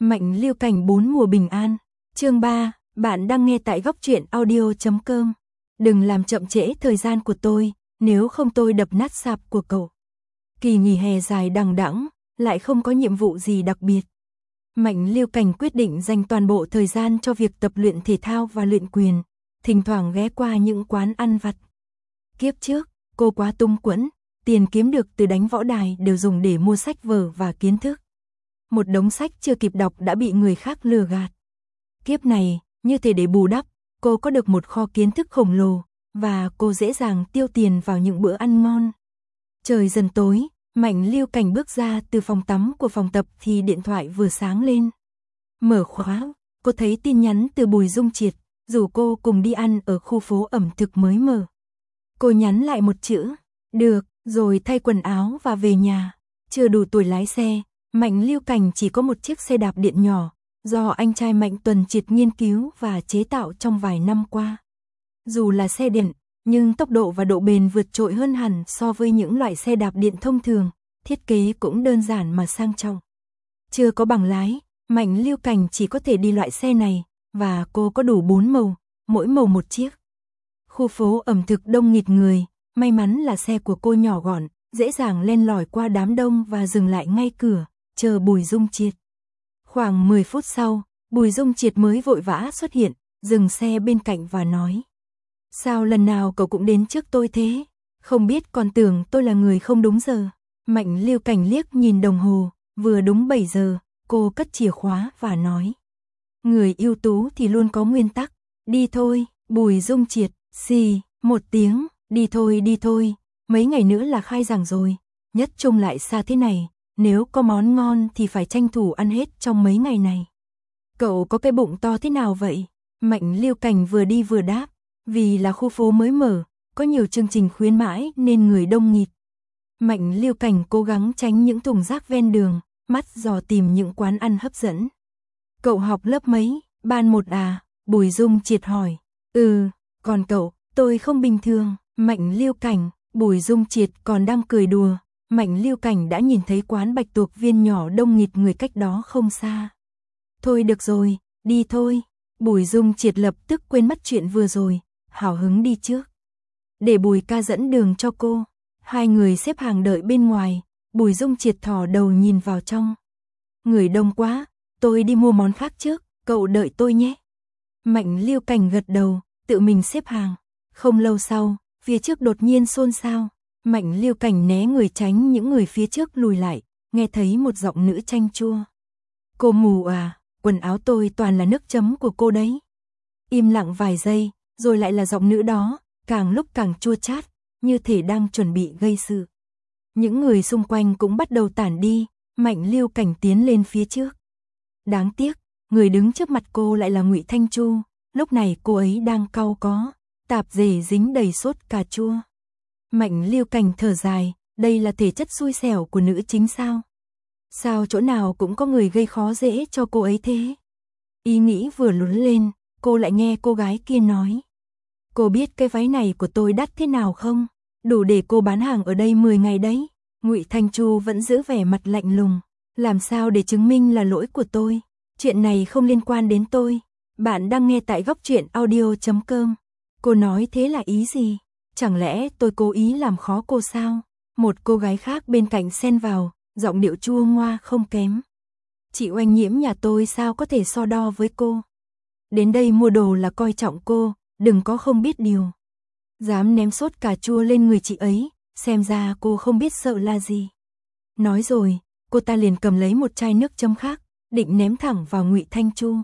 Mạnh Lưu Cảnh 4 mùa bình an. Chương 3, bạn đang nghe tại góc truyện audio.com. Đừng làm chậm trễ thời gian của tôi, nếu không tôi đập nát sạp của cậu. Kỳ nghỉ hè dài đằng đẵng, lại không có nhiệm vụ gì đặc biệt. Mạnh Lưu Cảnh quyết định dành toàn bộ thời gian cho việc tập luyện thể thao và luyện quyền, thỉnh thoảng ghé qua những quán ăn vặt. Kiếp trước, cô quá tung quẫn, tiền kiếm được từ đánh võ đài đều dùng để mua sách vở và kiến thức. Một đống sách chưa kịp đọc đã bị người khác lừa gạt. Kiếp này, như thể để bù đắp, cô có được một kho kiến thức khổng lồ, và cô dễ dàng tiêu tiền vào những bữa ăn ngon. Trời dần tối, Mạnh Lưu Cảnh bước ra từ phòng tắm của phòng tập thì điện thoại vừa sáng lên. Mở khóa, cô thấy tin nhắn từ Bùi Dung Triệt, rủ cô cùng đi ăn ở khu phố ẩm thực mới mở. Cô nhắn lại một chữ, được, rồi thay quần áo và về nhà. Chưa đủ tuổi lái xe, Mạnh Lưu Cảnh chỉ có một chiếc xe đạp điện nhỏ, do anh trai Mạnh Tuần Triệt nghiên cứu và chế tạo trong vài năm qua. Dù là xe điện, nhưng tốc độ và độ bền vượt trội hơn hẳn so với những loại xe đạp điện thông thường, thiết kế cũng đơn giản mà sang trọng. Chưa có bằng lái, Mạnh Lưu Cảnh chỉ có thể đi loại xe này, và cô có đủ 4 màu, mỗi màu một chiếc. Khu phố ẩm thực đông nghịt người, may mắn là xe của cô nhỏ gọn, dễ dàng len lỏi qua đám đông và dừng lại ngay cửa, chờ Bùi Dung Triệt. Khoảng 10 phút sau, Bùi Dung Triệt mới vội vã xuất hiện, dừng xe bên cạnh và nói: "Sao lần nào cậu cũng đến trước tôi thế? Không biết còn tưởng tôi là người không đúng giờ." Mạnh Lưu Cảnh liếc nhìn đồng hồ, vừa đúng 7 giờ, cô cất chìa khóa và nói: "Người ưu tú thì luôn có nguyên tắc, đi thôi." Bùi Dung Triệt xì một tiếng, đi thôi, mấy ngày nữa là khai giảng rồi, nhất trung lại xa thế này, nếu có món ngon thì phải tranh thủ ăn hết trong mấy ngày này. Cậu có cái bụng to thế nào vậy? Mạnh Lưu Cảnh vừa đi vừa đáp, vì là khu phố mới mở, có nhiều chương trình khuyến mãi nên người đông nghịt. Mạnh Lưu Cảnh cố gắng tránh những thùng rác ven đường, mắt dò tìm những quán ăn hấp dẫn. Cậu học lớp mấy? Ban 1 à? Bùi Dung Triệt hỏi. Còn cậu? Tôi không bình thường. Mạnh Lưu Cảnh, Bùi Dung Triệt còn đang cười đùa, Mạnh Lưu Cảnh đã nhìn thấy quán bạch tuộc viên nhỏ đông nghịt người cách đó không xa. Thôi được rồi, đi thôi. Bùi Dung Triệt lập tức quên mất chuyện vừa rồi, hào hứng đi trước. Để Bùi ca dẫn đường cho cô. Hai người xếp hàng đợi bên ngoài, Bùi Dung Triệt thò đầu nhìn vào trong. Người đông quá, tôi đi mua món khác trước, cậu đợi tôi nhé. Mạnh Lưu Cảnh gật đầu, tự mình xếp hàng. Không lâu sau, phía trước đột nhiên xôn xao. Mạnh Lưu Cảnh né người tránh những người phía trước lùi lại, nghe thấy một giọng nữ chanh chua. Cô mù à, quần áo tôi toàn là nước chấm của cô đấy. Im lặng vài giây, rồi lại là giọng nữ đó, càng lúc càng chua chát, như thể đang chuẩn bị gây sự. Những người xung quanh cũng bắt đầu tản đi, Mạnh Lưu Cảnh tiến lên phía trước. Đáng tiếc, người đứng trước mặt cô lại là Ngụy Thanh Chu, lúc này cô ấy đang cau có, tạp dề dính đầy sốt cà chua. Mạnh Lưu Cảnh thở dài, đây là thể chất xui xẻo của nữ chính sao? Sao chỗ nào cũng có người gây khó dễ cho cô ấy thế? Ý nghĩ vừa lún lên, cô lại nghe cô gái kia nói. Cô biết cái váy này của tôi đắt thế nào không? Đủ để cô bán hàng ở đây 10 ngày đấy. Ngụy Thanh Chu vẫn giữ vẻ mặt lạnh lùng. Làm sao để chứng minh là lỗi của tôi? Chuyện này không liên quan đến tôi. Bạn đang nghe tại góc truyện audio.com. Cô nói thế là ý gì? Chẳng lẽ tôi cố ý làm khó cô sao? Một cô gái khác bên cạnh xen vào, giọng điệu chua ngoa không kém. Chị Oanh Nhiễm nhà tôi sao có thể so đo với cô? Đến đây mua đồ là coi trọng cô, đừng có không biết điều. Dám ném sốt cà chua lên người chị ấy, xem ra cô không biết sợ là gì. Nói rồi, cô ta liền cầm lấy một chai nước chấm khác, định ném thẳng vào Ngụy Thanh Chu.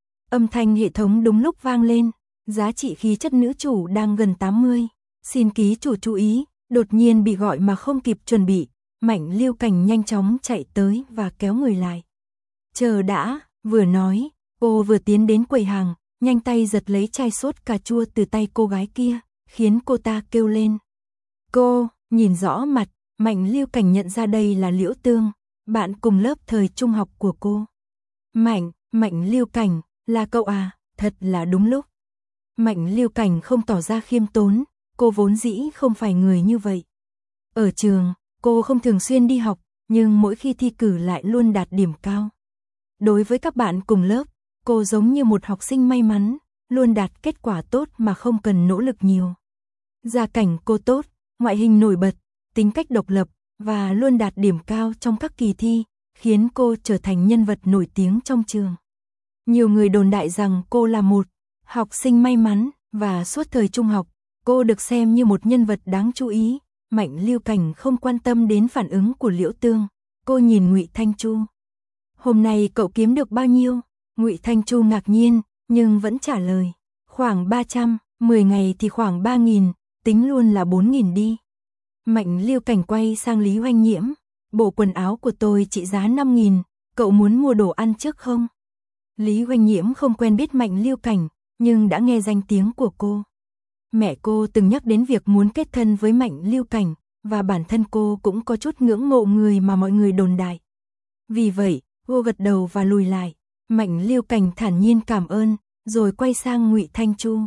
Âm thanh hệ thống đúng lúc vang lên, giá trị khí chất nữ chủ đang gần 80. Xin ký chủ chú ý, đột nhiên bị gọi mà không kịp chuẩn bị, Mạnh Lưu Cảnh nhanh chóng chạy tới và kéo người lại. Chờ đã, vừa nói, cô vừa tiến đến quầy hàng, nhanh tay giật lấy chai sốt cà chua từ tay cô gái kia, khiến cô ta kêu lên. Cô, nhìn rõ mặt, Mạnh Lưu Cảnh nhận ra đây là Liễu Tương, bạn cùng lớp thời trung học của cô. Mạnh Lưu Cảnh, là cậu à, thật là đúng lúc. Mạnh Lưu Cảnh không tỏ ra khiêm tốn, cô vốn dĩ không phải người như vậy. Ở trường, cô không thường xuyên đi học, nhưng mỗi khi thi cử lại luôn đạt điểm cao. Đối với các bạn cùng lớp, cô giống như một học sinh may mắn, luôn đạt kết quả tốt mà không cần nỗ lực nhiều. Gia cảnh cô tốt, ngoại hình nổi bật, tính cách độc lập và luôn đạt điểm cao trong các kỳ thi, khiến cô trở thành nhân vật nổi tiếng trong trường. Nhiều người đồn đại rằng cô là một học sinh may mắn và suốt thời trung học, cô được xem như một nhân vật đáng chú ý. Mạnh Lưu Cảnh không quan tâm đến phản ứng của Liễu Tương, cô nhìn Ngụy Thanh Chu. Hôm nay cậu kiếm được bao nhiêu? Ngụy Thanh Chu ngạc nhiên, nhưng vẫn trả lời. Khoảng 300, 10 ngày thì khoảng 3.000, tính luôn là 4.000 đi. Mạnh Lưu Cảnh quay sang Lý Hoành Nhiễm. Bộ quần áo của tôi trị giá 5.000, cậu muốn mua đồ ăn trước không? Lý Hoành Nhiễm không quen biết Mạnh Lưu Cảnh, nhưng đã nghe danh tiếng của cô. Mẹ cô từng nhắc đến việc muốn kết thân với Mạnh Lưu Cảnh, và bản thân cô cũng có chút ngưỡng mộ người mà mọi người đồn đại. Vì vậy, cô gật đầu và lùi lại. Mạnh Lưu Cảnh thản nhiên cảm ơn, rồi quay sang Ngụy Thanh Chu.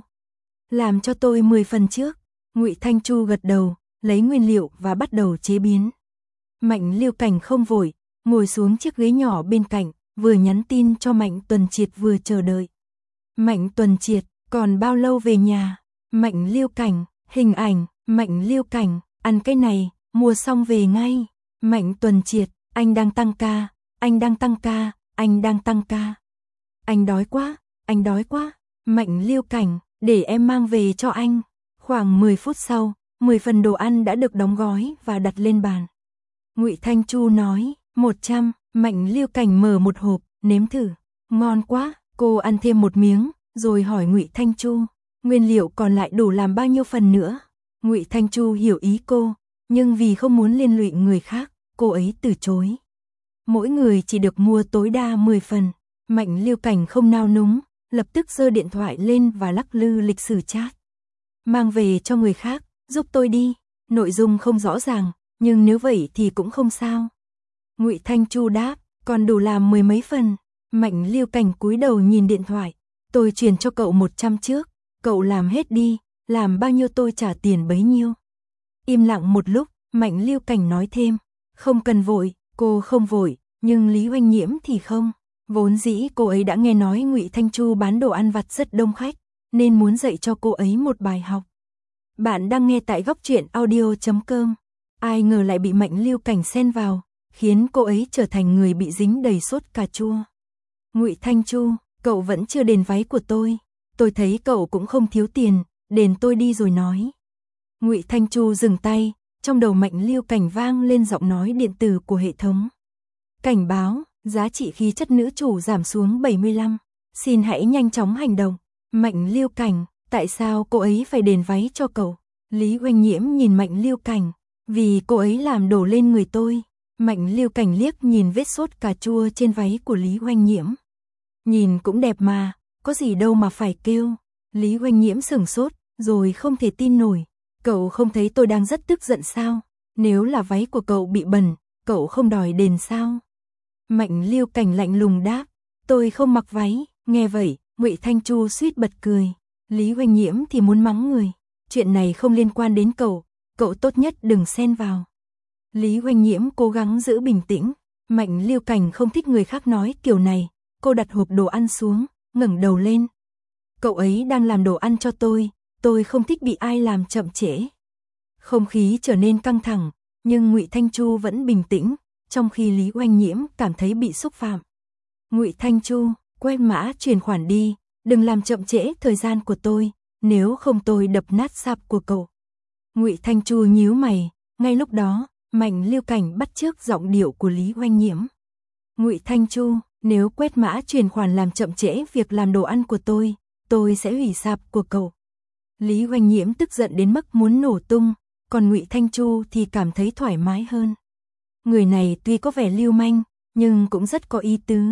Làm cho tôi 10 phần trước. Ngụy Thanh Chu gật đầu, lấy nguyên liệu và bắt đầu chế biến. Mạnh Lưu Cảnh không vội, ngồi xuống chiếc ghế nhỏ bên cạnh, vừa nhắn tin cho Mạnh Tuần Triệt vừa chờ đợi. Mạnh Tuần Triệt, còn bao lâu về nhà? Mạnh Lưu Cảnh, hình ảnh, Mạnh Lưu Cảnh, ăn cái này, mua xong về ngay. Mạnh Tuần Triệt, anh đang tăng ca, anh đang tăng ca, anh đang tăng ca. Anh đói quá, anh đói quá. Mạnh Lưu Cảnh, để em mang về cho anh. Khoảng 10 phút sau, 10 phần đồ ăn đã được đóng gói và đặt lên bàn. Ngụy Thanh Chu nói, 100, Mạnh Lưu Cảnh mở một hộp, nếm thử. Ngon quá, cô ăn thêm một miếng, rồi hỏi Ngụy Thanh Chu, nguyên liệu còn lại đủ làm bao nhiêu phần nữa? Ngụy Thanh Chu hiểu ý cô, nhưng vì không muốn liên lụy người khác, cô ấy từ chối. Mỗi người chỉ được mua tối đa 10 phần. Mạnh Lưu Cảnh không nao núng, lập tức giơ điện thoại lên và lắc lư lịch sử chat. Mang về cho người khác, giúp tôi đi. Nội dung không rõ ràng, nhưng nếu vậy thì cũng không sao. Ngụy Thanh Chu đáp, còn đủ làm 10 mấy phần. Mạnh Lưu Cảnh cúi đầu nhìn điện thoại. Tôi chuyển cho cậu 100 trước, cậu làm hết đi, làm bao nhiêu tôi trả tiền bấy nhiêu. Im lặng một lúc, Mạnh Lưu Cảnh nói thêm, không cần vội, cô không vội, nhưng Lý Hoành Nhiễm thì không. Vốn dĩ cô ấy đã nghe nói Ngụy Thanh Chu bán đồ ăn vặt rất đông khách, nên muốn dạy cho cô ấy một bài học. Bạn đang nghe tại Góc Truyện Audio.com. Ai ngờ lại bị Mạnh Lưu Cảnh xen vào, khiến cô ấy trở thành người bị dính đầy sốt cà chua. Ngụy Thanh Chu, cậu vẫn chưa đền váy của tôi thấy cậu cũng không thiếu tiền, đền tôi đi rồi nói. Ngụy Thanh Chu dừng tay, trong đầu Mạnh Lưu Cảnh vang lên giọng nói điện tử của hệ thống. Cảnh báo, giá trị khí chất nữ chủ giảm xuống 75, xin hãy nhanh chóng hành động. Mạnh Lưu Cảnh, tại sao cô ấy phải đền váy cho cậu? Lý Hoành Nhiễm nhìn Mạnh Lưu Cảnh, vì cô ấy làm đổ lên người tôi. Mạnh Lưu Cảnh liếc nhìn vết sốt cà chua trên váy của Lý Hoành Nhiễm. Nhìn cũng đẹp mà, có gì đâu mà phải kêu. Lý Hoành Nhiễm sửng sốt, rồi không thể tin nổi. Cậu không thấy tôi đang rất tức giận sao? Nếu là váy của cậu bị bẩn, cậu không đòi đền sao? Mạnh Lưu Cảnh lạnh lùng đáp, tôi không mặc váy. Nghe vậy, Ngụy Thanh Chu suýt bật cười. Lý Hoành Nhiễm thì muốn mắng người. Chuyện này không liên quan đến cậu tốt nhất đừng xen vào. Lý Hoành Nhiễm cố gắng giữ bình tĩnh. Mạnh Lưu Cảnh không thích người khác nói kiểu này. Cô đặt hộp đồ ăn xuống, ngẩng đầu lên. Cậu ấy đang làm đồ ăn cho tôi không thích bị ai làm chậm trễ. Không khí trở nên căng thẳng, nhưng Ngụy Thanh Chu vẫn bình tĩnh, trong khi Lý Hoành Nhiễm cảm thấy bị xúc phạm. Ngụy Thanh Chu, quét mã chuyển khoản đi, đừng làm chậm trễ thời gian của tôi, nếu không tôi đập nát sạp của cậu. Ngụy Thanh Chu nhíu mày, ngay lúc đó, Mạnh Lưu Cảnh bắt chước giọng điệu của Lý Hoành Nhiễm. Ngụy Thanh Chu, nếu quét mã chuyển khoản làm chậm trễ việc làm đồ ăn của tôi sẽ hủy sạp của cậu. Lý Hoành Nhiễm tức giận đến mức muốn nổ tung, còn Ngụy Thanh Chu thì cảm thấy thoải mái hơn. Người này tuy có vẻ lưu manh, nhưng cũng rất có ý tứ.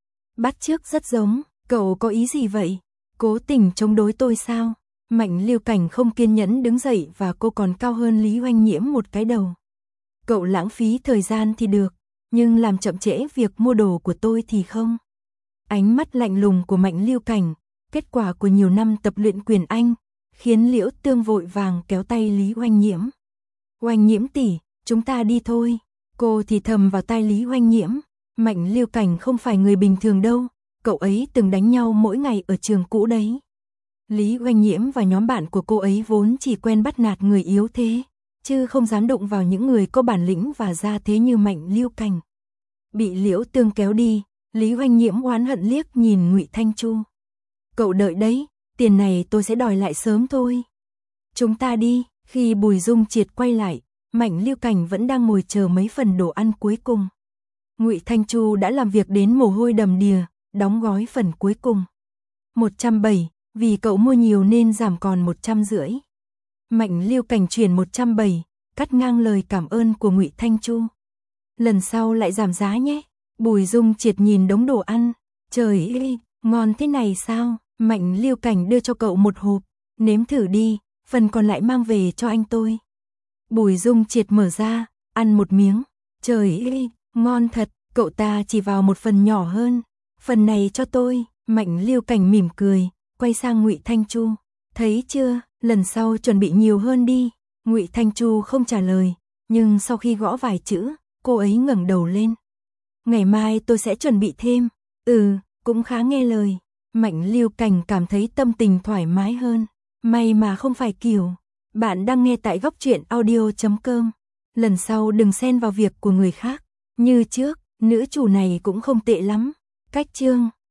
Bắt chước rất giống, cậu có ý gì vậy? Cố tình chống đối tôi sao? Mạnh Lưu Cảnh không kiên nhẫn đứng dậy và cô còn cao hơn Lý Hoành Nhiễm một cái đầu. Cậu lãng phí thời gian thì được, nhưng làm chậm trễ việc mua đồ của tôi thì không. Ánh mắt lạnh lùng của Mạnh Lưu Cảnh, kết quả của nhiều năm tập luyện quyền Anh, khiến Liễu Tương vội vàng kéo tay Lý Hoành Nhiễm. Hoành Nhiễm tỷ, chúng ta đi thôi. Cô thì thầm vào tai Lý Hoành Nhiễm. Mạnh Lưu Cảnh không phải người bình thường đâu, cậu ấy từng đánh nhau mỗi ngày ở trường cũ đấy. Lý Oanh Nhiễm và nhóm bạn của cô ấy vốn chỉ quen bắt nạt người yếu thế, chứ không dám đụng vào những người có bản lĩnh và gia thế như Mạnh Lưu Cảnh. Bị Liễu Tương kéo đi, Lý Oanh Nhiễm oán hận liếc nhìn Ngụy Thanh Chu. Cậu đợi đấy, tiền này tôi sẽ đòi lại sớm thôi. Chúng ta đi. Khi Bùi Dung Triệt quay lại, Mạnh Lưu Cảnh vẫn đang ngồi chờ mấy phần đồ ăn cuối cùng. Ngụy Thanh Chu đã làm việc đến mồ hôi đầm đìa, đóng gói phần cuối cùng. 170, vì cậu mua nhiều nên giảm còn 150. Mạnh Lưu Cảnh chuyển 170, cắt ngang lời cảm ơn của Ngụy Thanh Chu. Lần sau lại giảm giá nhé. Bùi Dung Triệt nhìn đống đồ ăn. Trời ơi, ngon thế này sao? Mạnh Lưu Cảnh đưa cho cậu một hộp. Nếm thử đi, phần còn lại mang về cho anh tôi. Bùi Dung Triệt mở ra, ăn một miếng. Trời ơi, ngon thật, cậu ta chỉ vào một phần nhỏ hơn. Phần này cho tôi. Mạnh Lưu Cảnh mỉm cười, quay sang Ngụy Thanh Chu. Thấy chưa, lần sau chuẩn bị nhiều hơn đi. Ngụy Thanh Chu không trả lời, nhưng sau khi gõ vài chữ, cô ấy ngẩng đầu lên. Ngày mai tôi sẽ chuẩn bị thêm. Cũng khá nghe lời. Mạnh Lưu Cảnh cảm thấy tâm tình thoải mái hơn. May mà không phải Kiều. Bạn đang nghe tại Góc Truyện Audio.com. Lần sau đừng xen vào việc của người khác. Như trước, nữ chủ này cũng không tệ lắm. Cách chương